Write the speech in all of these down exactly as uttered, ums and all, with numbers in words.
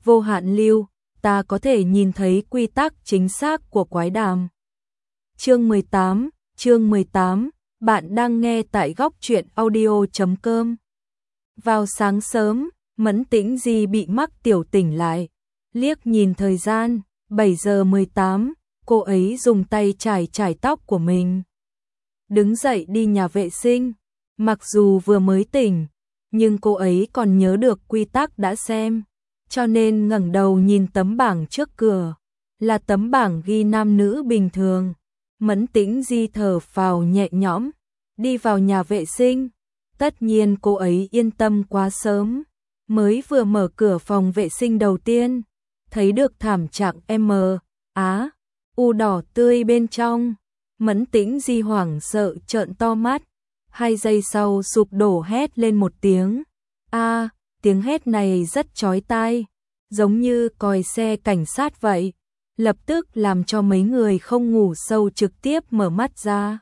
vô hạn lưu, ta có thể nhìn thấy quy tắc chính xác của quái đàm. Chương mười tám, chương mười tám, bạn đang nghe tại góc truyện audio chấm com. Vào sáng sớm, Mẫn Tĩnh Di bị mắc tiểu tỉnh lại, liếc nhìn thời gian, bảy giờ mười tám, cô ấy dùng tay chải chải tóc của mình. Đứng dậy đi nhà vệ sinh, mặc dù vừa mới tỉnh, nhưng cô ấy còn nhớ được quy tắc đã xem, cho nên ngẩng đầu nhìn tấm bảng trước cửa, là tấm bảng ghi nam nữ bình thường. Mẫn Tĩnh Di thở phào nhẹ nhõm, đi vào nhà vệ sinh. Tất nhiên cô ấy yên tâm quá sớm, mới vừa mở cửa phòng vệ sinh đầu tiên, thấy được thảm trạng M, Á, U đỏ tươi bên trong. Mẫn Tĩnh Di hoảng sợ trợn to mắt, hai giây sau sụp đổ hét lên một tiếng. A, tiếng hét này rất chói tai, giống như còi xe cảnh sát vậy, lập tức làm cho mấy người không ngủ sâu trực tiếp mở mắt ra.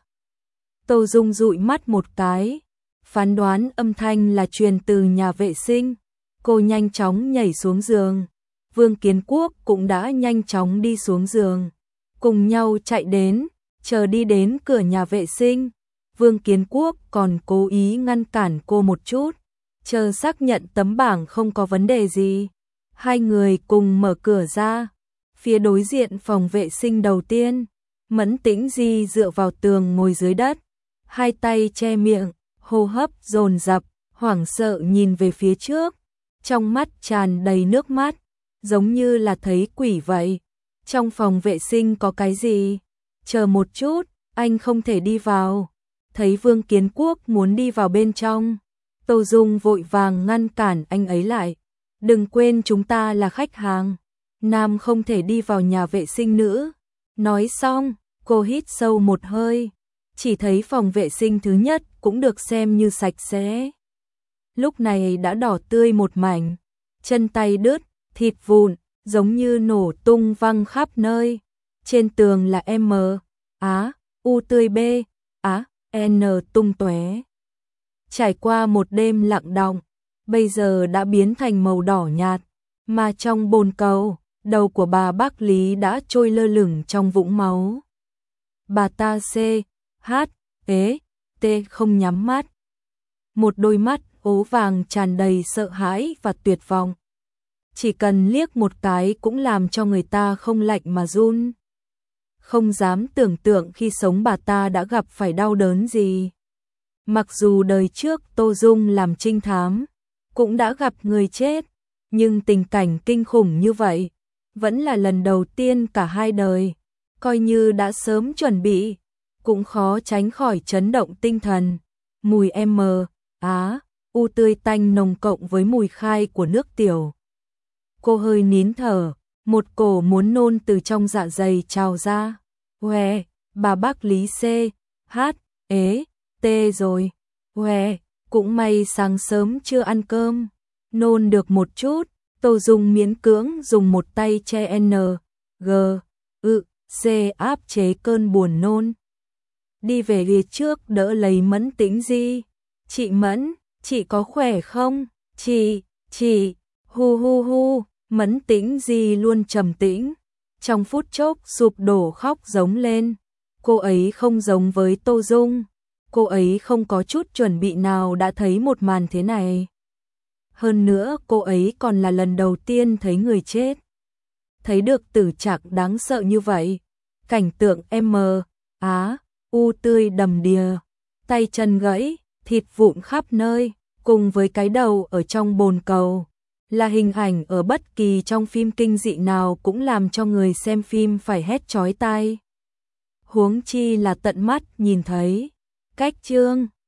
Tô Dung dụi mắt một cái, phán đoán âm thanh là truyền từ nhà vệ sinh, cô nhanh chóng nhảy xuống giường. Vương Kiến Quốc cũng đã nhanh chóng đi xuống giường, cùng nhau chạy đến, chờ đi đến cửa nhà vệ sinh. Vương Kiến Quốc còn cố ý ngăn cản cô một chút, chờ xác nhận tấm bảng không có vấn đề gì. Hai người cùng mở cửa ra, phía đối diện phòng vệ sinh đầu tiên, Mẫn Tĩnh Di dựa vào tường ngồi dưới đất, hai tay che miệng, hô hấp dồn dập, hoảng sợ nhìn về phía trước, trong mắt tràn đầy nước mắt, giống như là thấy quỷ vậy. Trong phòng vệ sinh có cái gì? Chờ một chút, anh không thể đi vào. Thấy Vương Kiến Quốc muốn đi vào bên trong, Tô Dung vội vàng ngăn cản anh ấy lại. Đừng quên chúng ta là khách hàng, nam không thể đi vào nhà vệ sinh nữ. Nói xong, cô hít sâu một hơi, chỉ thấy phòng vệ sinh thứ nhất cũng được xem như sạch sẽ. Lúc này đã đỏ tươi một mảnh, chân tay đứt, thịt vụn, giống như nổ tung văng khắp nơi. Trên tường là M, Á, U tươi B, Á, N tung tóe. Trải qua một đêm lặng đọng, bây giờ đã biến thành màu đỏ nhạt, mà trong bồn cầu, đầu của bà Bác Lý đã trôi lơ lửng trong vũng máu. Bà ta C, H, ế, T không nhắm mắt. Một đôi mắt ố vàng tràn đầy sợ hãi và tuyệt vọng. Chỉ cần liếc một cái cũng làm cho người ta không lạnh mà run. Không dám tưởng tượng khi sống bà ta đã gặp phải đau đớn gì. Mặc dù đời trước Tô Dung làm trinh thám, cũng đã gặp người chết, nhưng tình cảnh kinh khủng như vậy, vẫn là lần đầu tiên cả hai đời. Coi như đã sớm chuẩn bị, cũng khó tránh khỏi chấn động tinh thần. Mùi M, Á, U tươi tanh nồng cộng với mùi khai của nước tiểu. Cô hơi nín thở, một cổ muốn nôn từ trong dạ dày trào ra. Hoe, bà Bác Lý C, H, ế, T rồi. Hoe, cũng may sáng sớm chưa ăn cơm. Nôn được một chút, Tô Dung miễn cưỡng dùng một tay che N, G, ự, C áp chế cơn buồn nôn. Đi về phía trước đỡ lấy Mẫn Tĩnh Di. Chị Mẫn, chị có khỏe không? Chị, chị, hu hu hu. Mẫn Tĩnh Di luôn trầm tĩnh, trong phút chốc sụp đổ khóc giống lên. Cô ấy không giống với Tô Dung, cô ấy không có chút chuẩn bị nào đã thấy một màn thế này. Hơn nữa cô ấy còn là lần đầu tiên thấy người chết. Thấy được tử trạng đáng sợ như vậy, cảnh tượng M, Á, U tươi đầm đìa, tay chân gãy, thịt vụn khắp nơi, cùng với cái đầu ở trong bồn cầu, là hình ảnh ở bất kỳ trong phim kinh dị nào cũng làm cho người xem phim phải hét chói tai. Huống chi là tận mắt nhìn thấy. Cách chương